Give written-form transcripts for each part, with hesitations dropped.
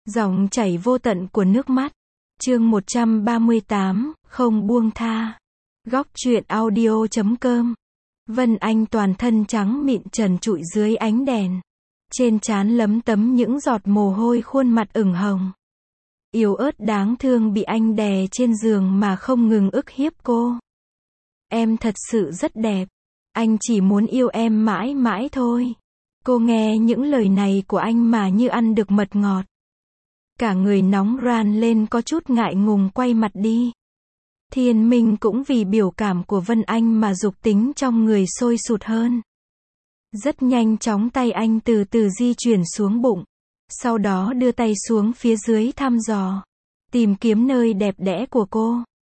Dòng chảy vô tận của nước mắt. Chương 138, không buông tha. Góc truyện audio.com. Vân Anh toàn thân trắng mịn trần trụi dưới ánh đèn. Trên trán lấm tấm những giọt mồ hôi, khuôn mặt ửng hồng. Yếu ớt đáng thương bị anh đè trên giường mà không ngừng ức hiếp cô. Em thật sự rất đẹp. Anh chỉ muốn yêu em mãi mãi thôi. Cô nghe những lời này của anh mà như ăn được mật ngọt. Cả người nóng ran lên, có chút ngại ngùng quay mặt đi. Thiên Minh cũng vì biểu cảm của Vân Anh mà dục tính trong người sôi sụt hơn. Rất nhanh chóng tay anh từ từ di chuyển xuống bụng. Sau đó đưa tay xuống phía dưới thăm dò. Tìm kiếm nơi đẹp đẽ của cô.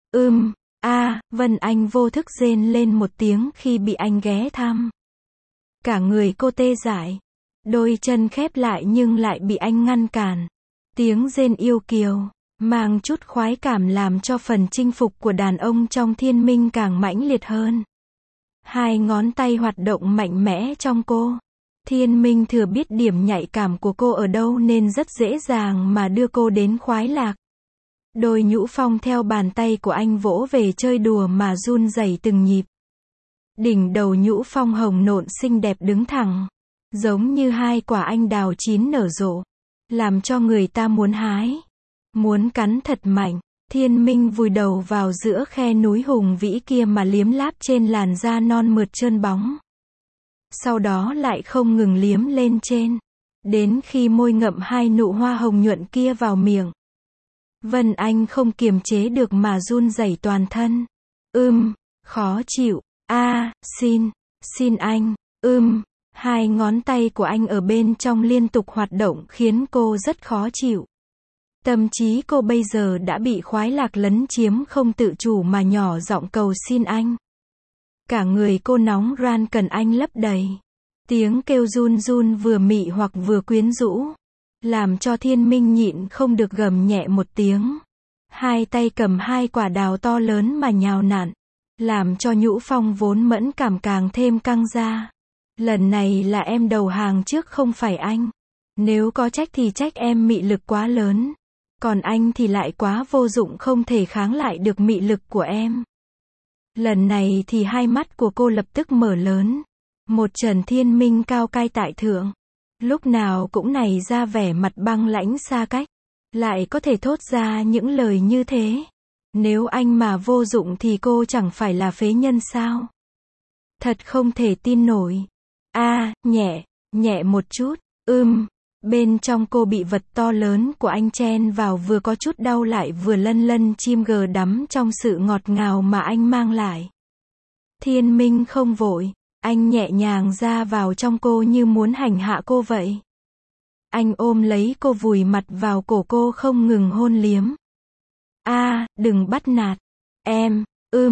Vân Anh vô thức rên lên một tiếng khi bị anh ghé thăm. Cả người cô tê dại. Đôi chân khép lại nhưng lại bị anh ngăn cản. Tiếng rên yêu kiều, mang chút khoái cảm làm cho phần chinh phục của đàn ông trong Thiên Minh càng mãnh liệt hơn. Hai ngón tay hoạt động mạnh mẽ trong cô. Thiên Minh thừa biết điểm nhạy cảm của cô ở đâu nên rất dễ dàng mà đưa cô đến khoái lạc. Đôi nhũ phong theo bàn tay của anh vỗ về chơi đùa mà run rẩy từng nhịp. Đỉnh đầu nhũ phong hồng nộn xinh đẹp đứng thẳng, giống như hai quả anh đào chín nở rộ, làm cho người ta muốn hái, muốn cắn thật mạnh. Thiên Minh vùi đầu vào giữa khe núi hùng vĩ kia mà liếm láp trên làn da non mượt trơn bóng. Sau đó lại không ngừng liếm lên trên, đến khi môi ngậm hai nụ hoa hồng nhuận kia vào miệng. Vân Anh không kiềm chế được mà run rẩy toàn thân. Khó chịu. Xin anh. Hai ngón tay của anh ở bên trong liên tục hoạt động khiến cô rất khó chịu. Tâm trí cô bây giờ đã bị khoái lạc lấn chiếm, không tự chủ mà nhỏ giọng cầu xin anh. Cả người cô nóng ran cần anh lấp đầy. Tiếng kêu run run vừa mị hoặc vừa quyến rũ, làm cho Thiên Minh nhịn không được gầm nhẹ một tiếng. Hai tay cầm hai quả đào to lớn mà nhào nặn, làm cho nhũ phong vốn mẫn cảm càng thêm căng ra. Lần này là em đầu hàng trước, không phải anh. Nếu có trách thì trách em mị lực quá lớn. Còn anh thì lại quá vô dụng, không thể kháng lại được mị lực của em. Lần này thì hai mắt của cô lập tức mở lớn. Một Trần Thiên Minh cao cai tại thượng, lúc nào cũng nảy ra vẻ mặt băng lãnh xa cách, lại có thể thốt ra những lời như thế. Nếu anh mà vô dụng thì cô chẳng phải là phế nhân sao? Thật không thể tin nổi. Nhẹ một chút. Bên trong cô bị vật to lớn của anh chen vào, vừa có chút đau lại vừa lân lân chim gờ đắm trong sự ngọt ngào mà anh mang lại. Thiên Minh không vội, anh nhẹ nhàng ra vào trong cô như muốn hành hạ cô vậy. Anh ôm lấy cô, vùi mặt vào cổ cô không ngừng hôn liếm. Đừng bắt nạt em.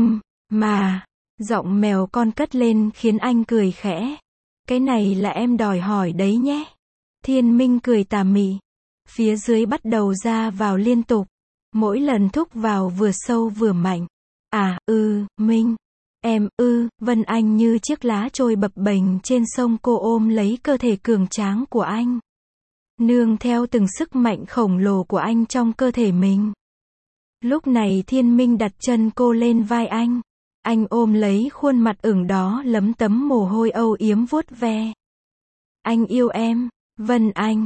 Mà giọng mèo con cất lên khiến anh cười khẽ. Cái này là em đòi hỏi đấy nhé. Thiên Minh cười tà mị. Phía dưới bắt đầu ra vào liên tục. Mỗi lần thúc vào vừa sâu vừa mạnh. Minh. Em, Vân Anh như chiếc lá trôi bập bềnh trên sông, cô ôm lấy cơ thể cường tráng của anh. Nương theo từng sức mạnh khổng lồ của anh trong cơ thể mình. Lúc này Thiên Minh đặt chân cô lên vai anh. Anh ôm lấy khuôn mặt ửng đó lấm tấm mồ hôi, âu yếm vuốt ve. Anh yêu em, Vân Anh.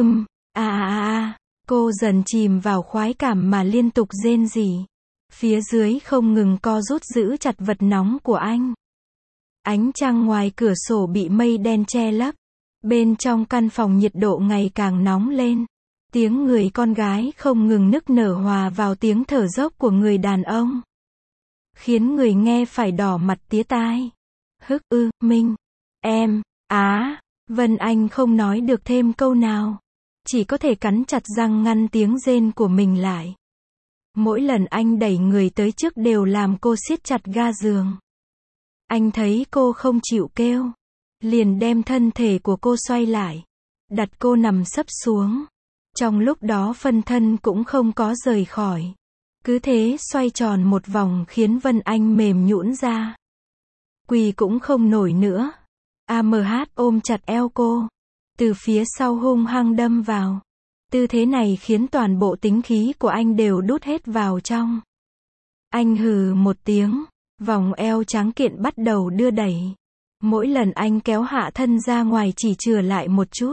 Cô dần chìm vào khoái cảm mà liên tục rên rỉ. Phía dưới không ngừng co rút giữ chặt vật nóng của anh. Ánh trăng ngoài cửa sổ bị mây đen che lấp. Bên trong căn phòng nhiệt độ ngày càng nóng lên. Tiếng người con gái không ngừng nức nở hòa vào tiếng thở dốc của người đàn ông, khiến người nghe phải đỏ mặt tía tai. Minh. Em. Vân Anh không nói được thêm câu nào. Chỉ có thể cắn chặt răng ngăn tiếng rên của mình lại. Mỗi lần anh đẩy người tới trước đều làm cô siết chặt ga giường. Anh thấy cô không chịu kêu, liền đem thân thể của cô xoay lại, đặt cô nằm sấp xuống. Trong lúc đó phân thân cũng không có rời khỏi. Cứ thế xoay tròn một vòng khiến Vân Anh mềm nhũn ra. Quỳ cũng không nổi nữa. AMH ôm chặt eo cô, từ phía sau hung hăng đâm vào. Tư thế này khiến toàn bộ tính khí của anh đều đút hết vào trong. Anh hừ một tiếng, vòng eo trắng kiện bắt đầu đưa đẩy. Mỗi lần anh kéo hạ thân ra ngoài chỉ chừa lại một chút.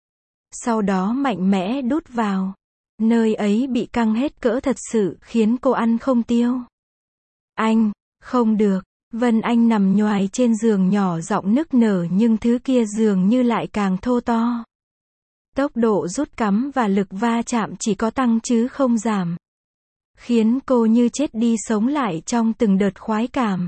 Sau đó mạnh mẽ đút vào. Nơi ấy bị căng hết cỡ thật sự khiến cô ăn không tiêu. Anh, không được. Vân Anh nằm nhoài trên giường nhỏ giọng nức nở nhưng thứ kia dường như lại càng thô to. Tốc độ rút cắm và lực va chạm chỉ có tăng chứ không giảm. Khiến cô như chết đi sống lại trong từng đợt khoái cảm.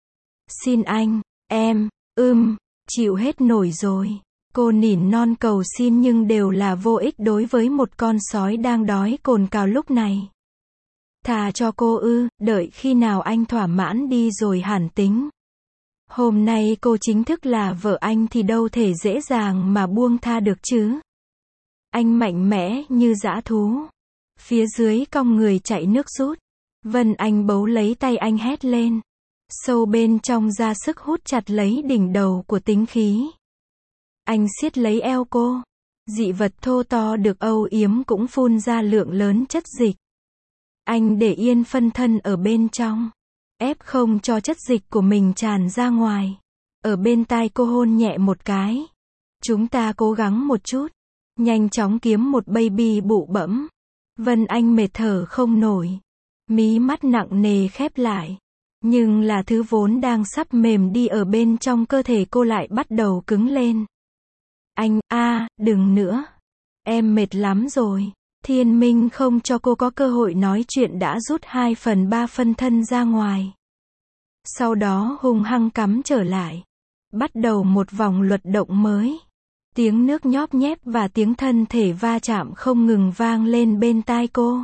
Xin anh, em, chịu hết nổi rồi. Cô nỉ non cầu xin nhưng đều là vô ích đối với một con sói đang đói cồn cào lúc này. Thà cho cô đợi khi nào anh thỏa mãn đi rồi hẳn tính. Hôm nay cô chính thức là vợ anh thì đâu thể dễ dàng mà buông tha được chứ. Anh mạnh mẽ như dã thú. Phía dưới cong người chạy nước rút. Vân Anh bấu lấy tay anh hét lên. Sâu bên trong ra sức hút chặt lấy đỉnh đầu của tính khí. Anh siết lấy eo cô. Dị vật thô to được âu yếm cũng phun ra lượng lớn chất dịch. Anh để yên phân thân ở bên trong. Ép không cho chất dịch của mình tràn ra ngoài. Ở bên tai cô hôn nhẹ một cái. Chúng ta cố gắng một chút. Nhanh chóng kiếm một baby bụ bẫm. Vân Anh mệt thở không nổi. Mí mắt nặng nề khép lại. Nhưng là thứ vốn đang sắp mềm đi ở bên trong cơ thể cô lại bắt đầu cứng lên. Anh, đừng nữa. Em mệt lắm rồi. Thiên Minh không cho cô có cơ hội nói chuyện đã rút 2/3 phân thân ra ngoài. Sau đó hung hăng cắm trở lại. Bắt đầu một vòng luật động mới. Tiếng nước nhóp nhép và tiếng thân thể va chạm không ngừng vang lên bên tai cô.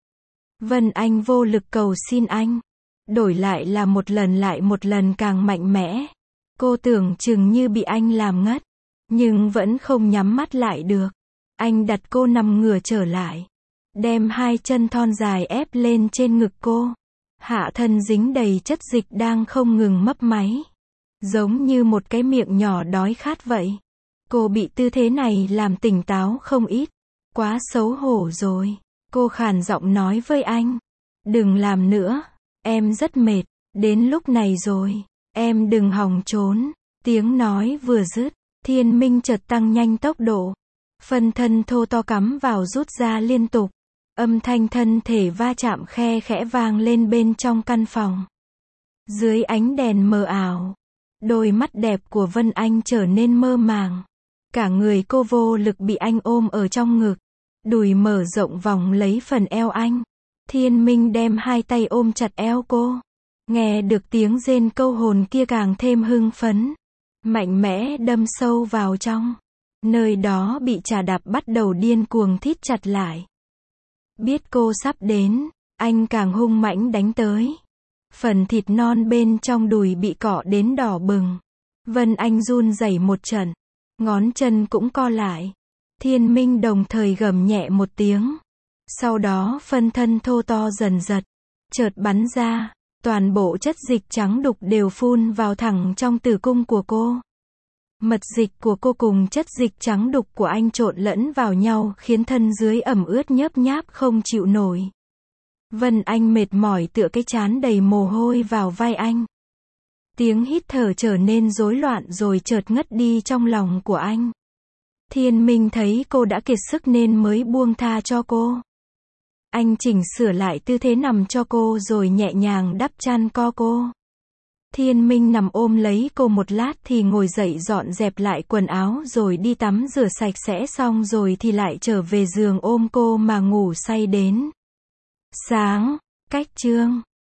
Vân Anh vô lực cầu xin anh. Đổi lại là một lần lại một lần càng mạnh mẽ. Cô tưởng chừng như bị anh làm ngất. Nhưng vẫn không nhắm mắt lại được. Anh đặt cô nằm ngửa trở lại. Đem hai chân thon dài ép lên trên ngực cô. Hạ thân dính đầy chất dịch đang không ngừng mấp máy. Giống như một cái miệng nhỏ đói khát vậy. Cô bị tư thế này làm tỉnh táo không ít. Quá xấu hổ rồi. Cô khàn giọng nói với anh. Đừng làm nữa. Em rất mệt. Đến lúc này rồi. Em đừng hòng trốn. Tiếng nói vừa dứt. Thiên Minh chợt tăng nhanh tốc độ. Phân thân thô to cắm vào rút ra liên tục. Âm thanh thân thể va chạm khe khẽ vang lên bên trong căn phòng. Dưới ánh đèn mờ ảo. Đôi mắt đẹp của Vân Anh trở nên mơ màng. Cả người cô vô lực bị anh ôm ở trong ngực. Đùi mở rộng vòng lấy phần eo anh. Thiên Minh đem hai tay ôm chặt eo cô. Nghe được tiếng rên câu hồn kia càng thêm hưng phấn. Mạnh mẽ đâm sâu vào trong. Nơi đó bị chà đạp bắt đầu điên cuồng thít chặt lại. Biết cô sắp đến, anh càng hung mãnh đánh tới. Phần thịt non bên trong đùi bị cọ đến đỏ bừng. Vân Anh run rẩy một trận. Ngón chân cũng co lại. Thiên Minh đồng thời gầm nhẹ một tiếng. Sau đó phân thân thô to dần dật. Chợt bắn ra. Toàn bộ chất dịch trắng đục đều phun vào thẳng trong tử cung của cô. Mật dịch của cô cùng chất dịch trắng đục của anh trộn lẫn vào nhau khiến thân dưới ẩm ướt nhớp nháp không chịu nổi. Vân Anh mệt mỏi tựa cái trán đầy mồ hôi vào vai anh. Tiếng hít thở trở nên rối loạn rồi chợt ngất đi trong lòng của anh. Thiên Minh thấy cô đã kiệt sức nên mới buông tha cho cô. Anh chỉnh sửa lại tư thế nằm cho cô rồi nhẹ nhàng đắp chăn co cô. Thiên Minh nằm ôm lấy cô một lát thì ngồi dậy dọn dẹp lại quần áo rồi đi tắm rửa sạch sẽ xong rồi thì lại trở về giường ôm cô mà ngủ say đến sáng. Cách chương